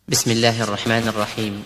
بسم الله الرحمن الرحيم.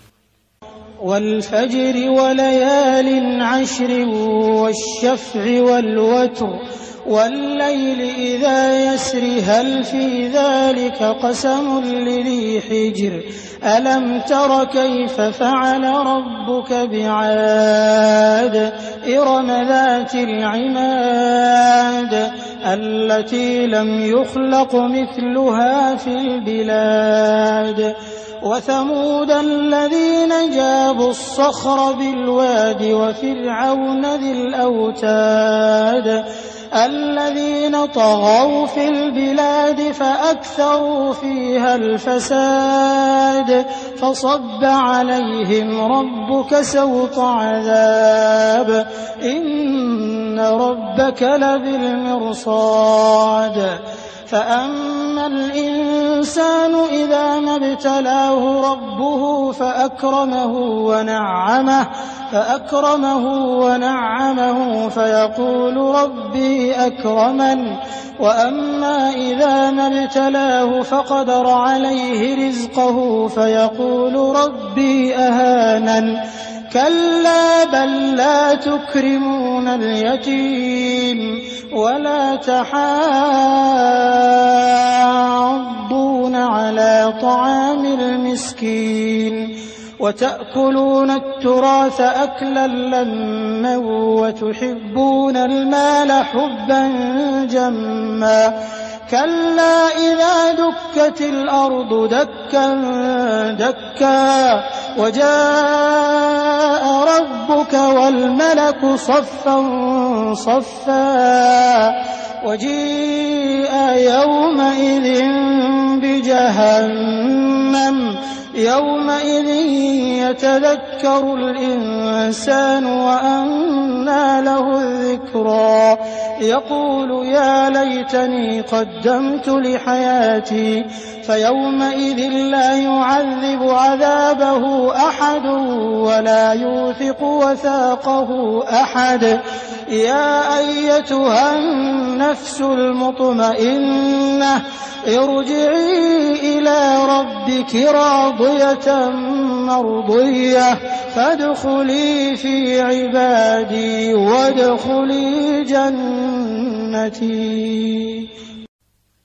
والفجر وليال عشر والشفع والوتر والليل إذا يسر هل في ذلك قسم لذي حجر ألم تر كيف فعل ربك بعاد إرم ذات العماد التي لم يخلق مثلها في البلاد وثمود الذين جابوا الصخر بالواد وفرعون ذي الأوتاد الذين طغوا في البلاد فأكثروا فيها الفساد فصب عليهم ربك سوط عذاب إن ربك لبالمرصاد فأما الإنسان إذا ما ابتلاه ربه فأكرمه ونعمه فيقول ربي أكرمن وأما إذا ما ابتلاه فقدر عليه رزقه فيقول ربي أهانن كلا بل لا تكرمون اليتيم ولا تحاضون على طعام المسكين وتأكلون التراث أكلا لما وتحبون المال حبا جما كلا إذا دكت الأرض دكا دكا وجاء ربك والملك صفا صفا وجيء يومئذ بجهنم يومئذ يتذكر الإنسان وأنى له الذكرى يقول يا ليتني قدمت لحياتي فيومئذ لا يعذب عذابه أحد ولا يوثق وثاقه أحد يا أيتها النفس المطمئنة ارجعي إلى ربك راضية مرضية فادخلي في عبادي وادخلي جنتي.